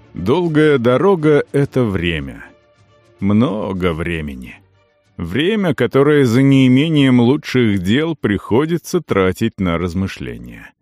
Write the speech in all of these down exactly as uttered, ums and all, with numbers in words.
Долгая дорога — это время. Много времени. Время, которое за неимением лучших дел приходится тратить на размышления.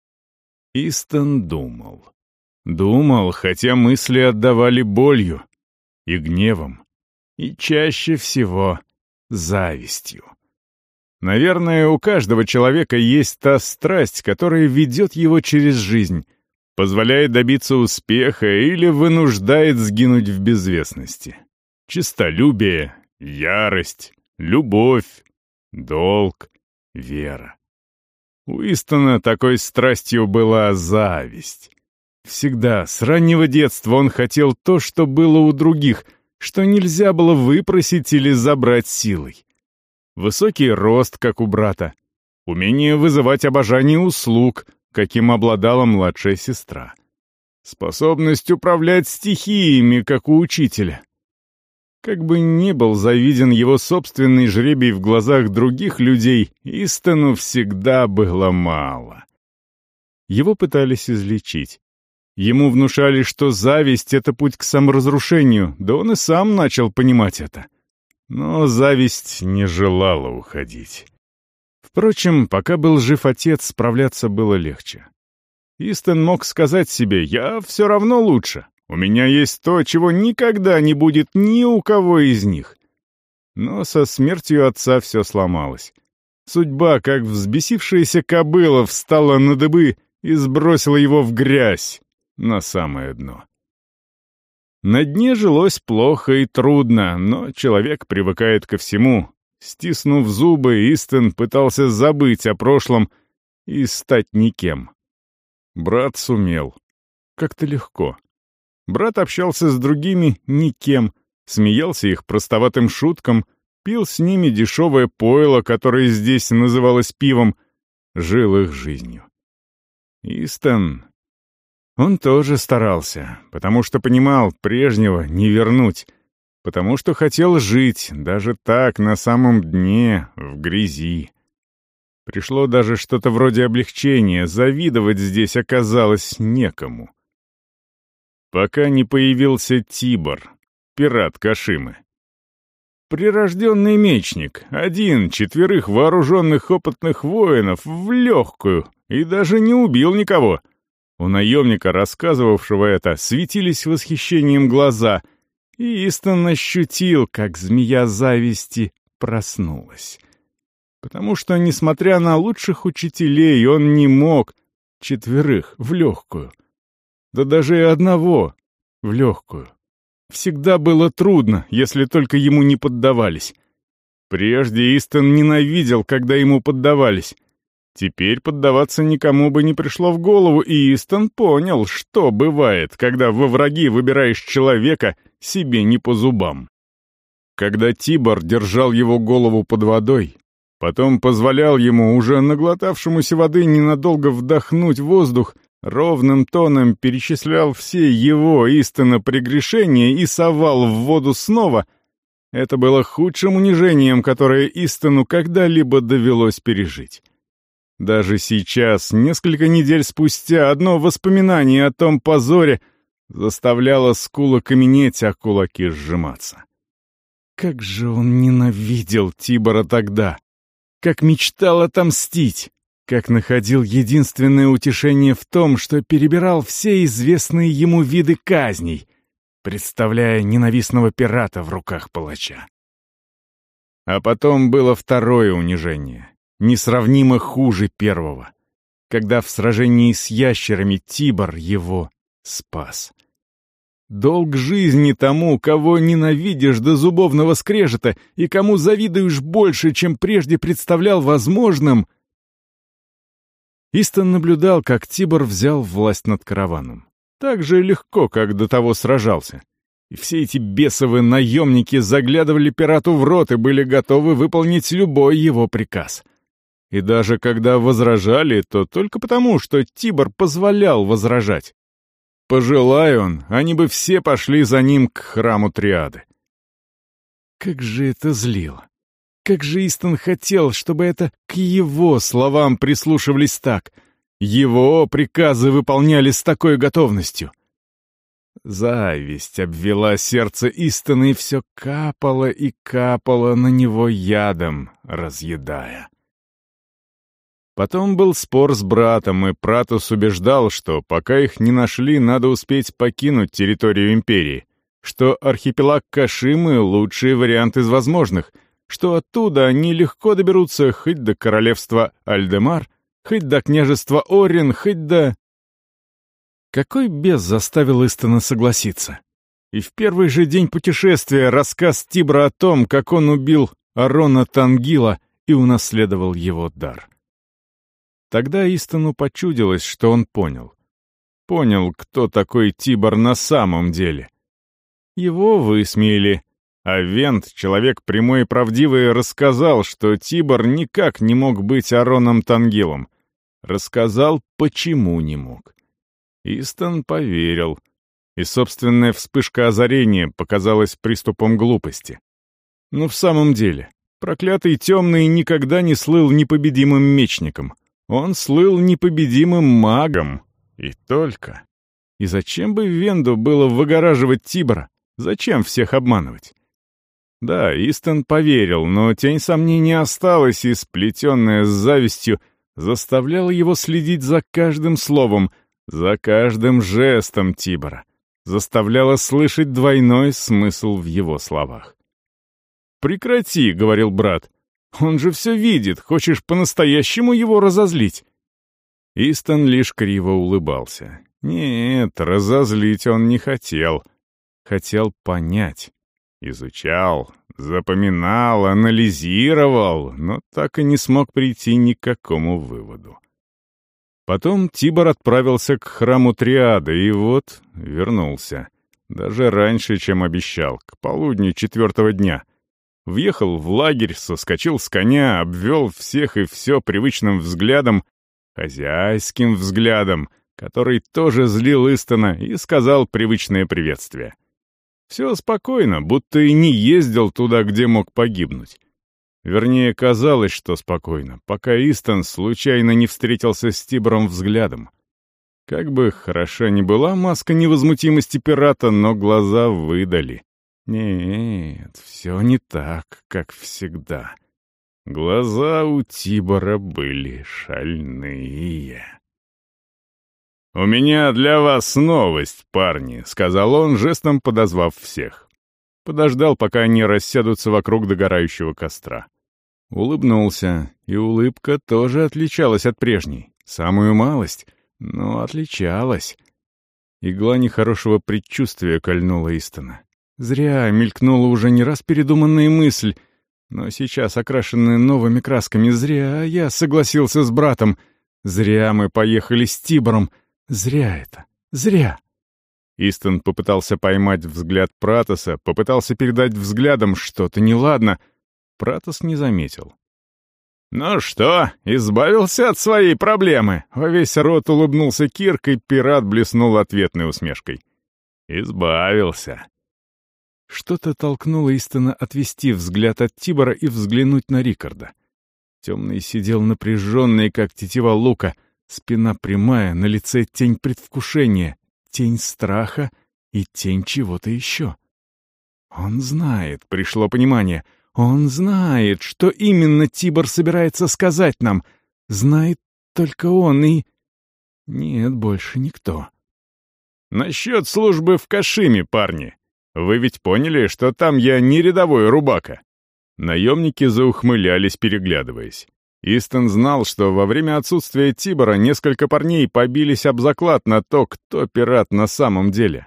Истон думал. Думал, хотя мысли отдавали болью и гневом, и чаще всего завистью. Наверное, у каждого человека есть та страсть, которая ведет его через жизнь, позволяет добиться успеха или вынуждает сгинуть в безвестности. Честолюбие, ярость, любовь, долг, вера. У Истона такой страстью была зависть. Всегда, с раннего детства он хотел то, что было у других, что нельзя было выпросить или забрать силой. Высокий рост, как у брата, умение вызывать обожание у слуг, каким обладала младшая сестра, способность управлять стихиями, как у учителя. Как бы ни был завиден его собственный жребий в глазах других людей, Истону всегда было мало. Его пытались излечить. Ему внушали, что зависть — это путь к саморазрушению, да он и сам начал понимать это. Но зависть не желала уходить. Впрочем, пока был жив отец, справляться было легче. Истон мог сказать себе: «Я все равно лучше. У меня есть то, чего никогда не будет ни у кого из них». Но со смертью отца все сломалось. Судьба, как взбесившаяся кобыла, встала на дыбы и сбросила его в грязь, на самое дно. На дне жилось плохо и трудно, но человек привыкает ко всему. Стиснув зубы, Истон пытался забыть о прошлом и стать никем. Брат сумел. Как-то легко. Брат общался с другими никем, смеялся их простоватым шуткам, пил с ними дешевое пойло, которое здесь называлось пивом, жил их жизнью. Истон... Он тоже старался, потому что понимал, прежнего не вернуть, потому что хотел жить, даже так, на самом дне, в грязи. Пришло даже что-то вроде облегчения, завидовать здесь оказалось некому. Пока не появился Тибор, пират Кашимы. Прирожденный мечник, один, четверых вооруженных опытных воинов, в легкую, и даже не убил никого. У наемника, рассказывавшего это, светились восхищением глаза, и Истон ощутил, как змея зависти проснулась. Потому что, несмотря на лучших учителей, он не мог четверых в легкую. Да даже и одного в легкую. Всегда было трудно, если только ему не поддавались. Прежде Истон ненавидел, когда ему поддавались. Теперь поддаваться никому бы не пришло в голову, и Истон понял, что бывает, когда во враги выбираешь человека себе не по зубам. Когда Тибор держал его голову под водой, потом позволял ему, уже наглотавшемуся воды, ненадолго вдохнуть воздух, ровным тоном перечислял все его, Истона, прегрешения и совал в воду снова, это было худшим унижением, которое Истону когда-либо довелось пережить. Даже сейчас, несколько недель спустя, одно воспоминание о том позоре заставляло скулы каменеть, а кулаки сжиматься. Как же он ненавидел Тибора тогда! Как мечтал отомстить! Как находил единственное утешение в том, что перебирал все известные ему виды казней, представляя ненавистного пирата в руках палача. А потом было второе унижение, несравнимо хуже первого, когда в сражении с ящерами Тибор его спас. Долг жизни тому, кого ненавидишь до зубовного скрежета и кому завидуешь больше, чем прежде представлял возможным. Истон наблюдал, как Тибор взял власть над караваном. Так же легко, как до того сражался. И все эти бесовые наемники заглядывали пирату в рот и были готовы выполнить любой его приказ. И даже когда возражали, то только потому, что Тибор позволял возражать. Пожелай он, они бы все пошли за ним к храму Триады. Как же это злило! Как же Истон хотел, чтобы это к его словам прислушивались так, его приказы выполняли с такой готовностью. Зависть обвела сердце Истона, и все капало и капало на него ядом, разъедая. Потом был спор с братом, и Пратос убеждал, что пока их не нашли, надо успеть покинуть территорию империи, что архипелаг Кашимы — лучший вариант из возможных, что оттуда они легко доберутся хоть до королевства Альдемар, хоть до княжества Орин, хоть до... Какой бес заставил Истона согласиться? И в первый же день путешествия рассказ Тибра о том, как он убил Арона Тангила и унаследовал его дар. Тогда Истону почудилось, что он понял. Понял, кто такой Тибр на самом деле. Его высмеяли, а Вент, человек прямой и правдивый, рассказал, что Тибр никак не мог быть Ароном Тангилом. Рассказал, почему не мог. Истон поверил, и собственная вспышка озарения показалась приступом глупости. Но в самом деле, проклятый темный никогда не слыл непобедимым мечником. Он слыл непобедимым магом. И только. И зачем бы Венду было выгораживать Тибра? Зачем всех обманывать? Да, Истон поверил, но тень сомнений осталась, и, сплетенная с завистью, заставляла его следить за каждым словом, за каждым жестом Тибора, заставляла слышать двойной смысл в его словах. «Прекрати», — говорил брат, — «он же все видит, хочешь по-настоящему его разозлить?» Истон лишь криво улыбался. Нет, разозлить он не хотел. Хотел понять. Изучал, запоминал, анализировал, но так и не смог прийти ни к какому выводу. Потом Тибор отправился к храму Триады, и вот вернулся. Даже раньше, чем обещал, к полудню четвертого дня. Въехал в лагерь, соскочил с коня, обвел всех и все привычным взглядом, хозяйским взглядом, который тоже злил Истона, и сказал привычное приветствие. Все спокойно, будто и не ездил туда, где мог погибнуть. Вернее, казалось, что спокойно, пока Истон случайно не встретился с Тибором взглядом. Как бы хороша ни была маска невозмутимости пирата, но глаза выдали. Нет, все не так, как всегда. Глаза у Тибора были шальные. «У меня для вас новость, парни», — сказал он, жестом подозвав всех. Подождал, пока они рассядутся вокруг догорающего костра. Улыбнулся, и улыбка тоже отличалась от прежней. Самую малость, но отличалась. Игла нехорошего предчувствия кольнула Истона. Зря мелькнула уже не раз передуманная мысль, но сейчас окрашенная новыми красками. Зря я согласился с братом. Зря мы поехали с Тибором. Зря это. Зря. Истон попытался поймать взгляд Пратоса, попытался передать взглядом что-то неладно. Пратос не заметил. «Ну что, избавился от своей проблемы?» Во весь рот улыбнулся Кирк, и пират блеснул ответной усмешкой. «Избавился». Что-то толкнуло Истона отвести взгляд от Тибора и взглянуть на Рикарда. Темный сидел напряженный, как тетива лука, спина прямая, на лице тень предвкушения, тень страха и тень чего-то еще. Он знает, пришло понимание, он знает, что именно Тибор собирается сказать нам. Знает только он и... Нет, больше никто. «Насчет службы в Кашиме, парни. Вы ведь поняли, что там я не рядовой рубака?» Наемники заухмылялись, переглядываясь. Истон знал, что во время отсутствия Тибора несколько парней побились об заклад на то, кто пират на самом деле.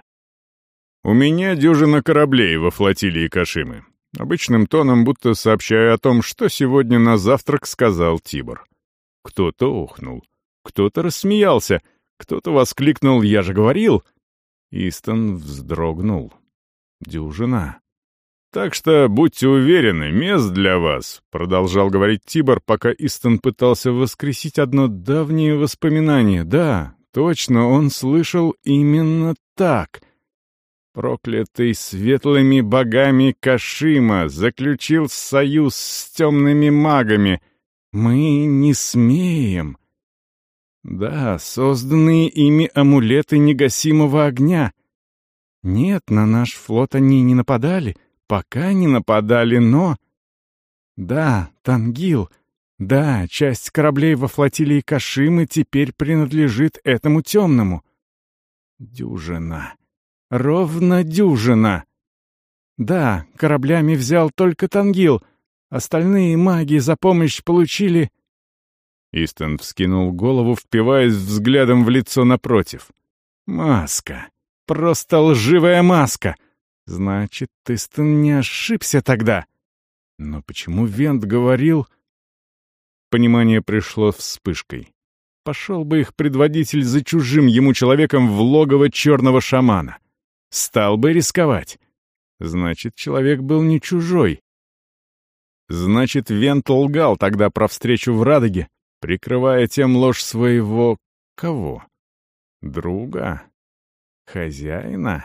«У меня дюжина кораблей во флотилии Кашимы», обычным тоном будто сообщая о том, что сегодня на завтрак сказал Тибор. Кто-то охнул, кто-то рассмеялся, кто-то воскликнул «Я же говорил!» Истон вздрогнул. «Дюжина». «Так что будьте уверены, мест для вас», — продолжал говорить Тибор, пока Истон пытался воскресить одно давнее воспоминание. Да, точно, он слышал именно так. Проклятый светлыми богами Кашима заключил союз с темными магами. Мы не смеем. Да, созданные ими амулеты негасимого огня. Нет, на наш флот они не нападали, пока не нападали, но... Да, Тангил, да, часть кораблей во флотилии Кашимы теперь принадлежит этому темному. Дюжина. Ровно дюжина. Да, кораблями взял только Тангил, остальные маги за помощь получили... Истон вскинул голову, впиваясь взглядом в лицо напротив. Маска. Просто лживая маска. Значит, Истон не ошибся тогда. Но почему Вент говорил... Понимание пришло вспышкой. Пошел бы их предводитель за чужим ему человеком в логово черного шамана. Стал бы рисковать. Значит, человек был не чужой. Значит, Вент лгал тогда про встречу в Радоге, прикрывая тем ложь своего... кого? Друга? Хозяина?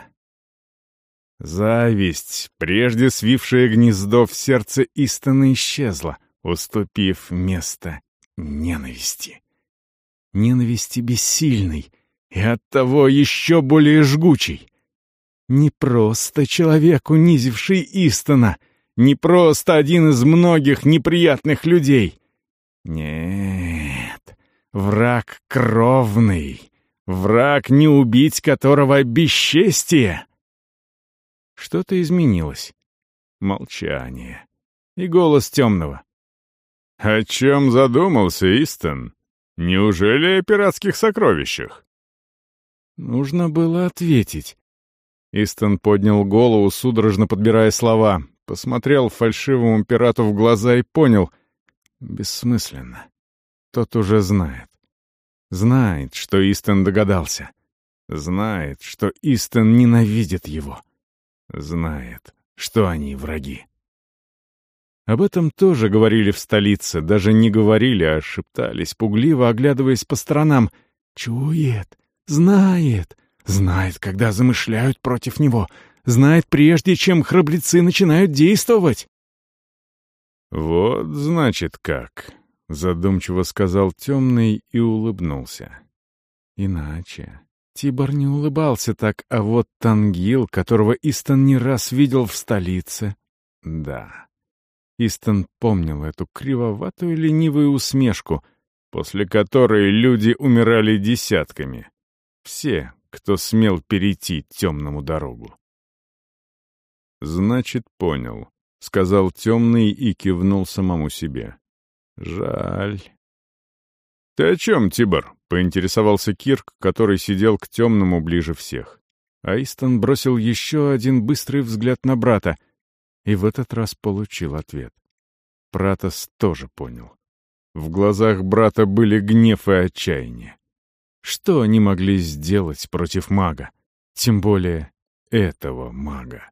Зависть, прежде свившая гнездо в сердце Истона, исчезла, уступив место ненависти. Ненависти бессильной и оттого еще более жгучей. Не просто человек, унизивший Истона, не просто один из многих неприятных людей. Нет, враг кровный, враг, не убить которого бесчестие. Что-то изменилось. Молчание. И голос темного. «О чем задумался, Истон? Неужели о пиратских сокровищах?» Нужно было ответить. Истон поднял голову, судорожно подбирая слова, посмотрел фальшивому пирату в глаза и понял — бессмысленно. Тот уже знает. Знает, что Истон догадался. Знает, что Истон ненавидит его. Знает, что они враги. Об этом тоже говорили в столице, даже не говорили, а шептались, пугливо оглядываясь по сторонам. Чует, знает, знает, когда замышляют против него, знает прежде, чем храбрецы начинают действовать. «Вот, значит, как», — задумчиво сказал темный и улыбнулся. Иначе Тибор не улыбался так, а вот Тангил, которого Истон не раз видел в столице, да. Истон помнил эту кривоватую ленивую усмешку, после которой люди умирали десятками. Все, кто смел перейти темному дорогу. «Значит, понял», — сказал темный и кивнул самому себе. «Жаль». «Ты о чем, Тибор?» — поинтересовался Кирк, который сидел к темному ближе всех. Истон бросил еще один быстрый взгляд на брата и в этот раз получил ответ. Пратос тоже понял. В глазах брата были гнев и отчаяние. Что они могли сделать против мага? Тем более этого мага.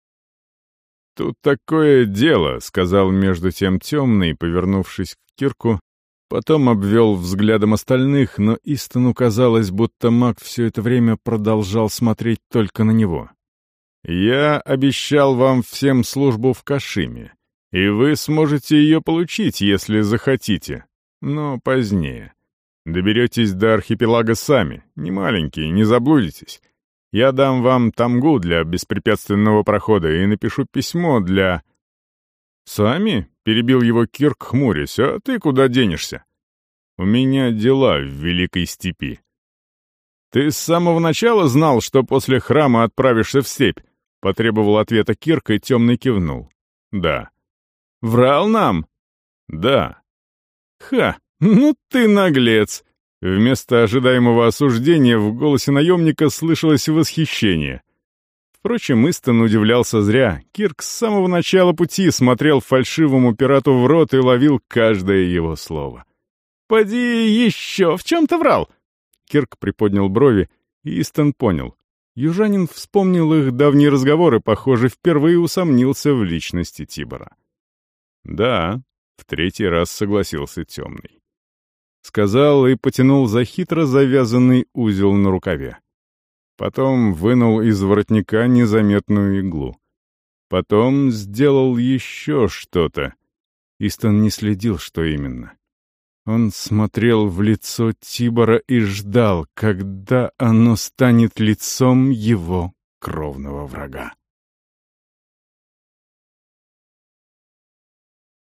«Тут такое дело», — сказал между тем темный, повернувшись к Кирку, потом обвел взглядом остальных, но Истону казалось, будто маг все это время продолжал смотреть только на него. «Я обещал вам всем службу в Кашиме, и вы сможете ее получить, если захотите, но позднее. Доберетесь до архипелага сами, не маленькие, не заблудитесь. Я дам вам тамгу для беспрепятственного прохода и напишу письмо для...» «Сами?» — перебил его Кирк, хмурясь. «А ты куда денешься?» «У меня дела в Великой Степи». «Ты с самого начала знал, что после храма отправишься в степь?» — потребовал ответа Кирк, и темный кивнул. «Да». «Врал нам?» «Да». «Ха, ну ты наглец!» Вместо ожидаемого осуждения в голосе наемника слышалось восхищение. Впрочем, Истон удивлялся зря. Кирк с самого начала пути смотрел фальшивому пирату в рот и ловил каждое его слово. «Поди еще, в чем ты врал?» Кирк приподнял брови, и Истон понял. Южанин вспомнил их давние разговоры, похоже, впервые усомнился в личности Тибора. «Да», — в третий раз согласился темный. Сказал и потянул за хитро завязанный узел на рукаве. Потом вынул из воротника незаметную иглу. Потом сделал еще что-то. Истон не следил, что именно. Он смотрел в лицо Тибора и ждал, когда оно станет лицом его кровного врага.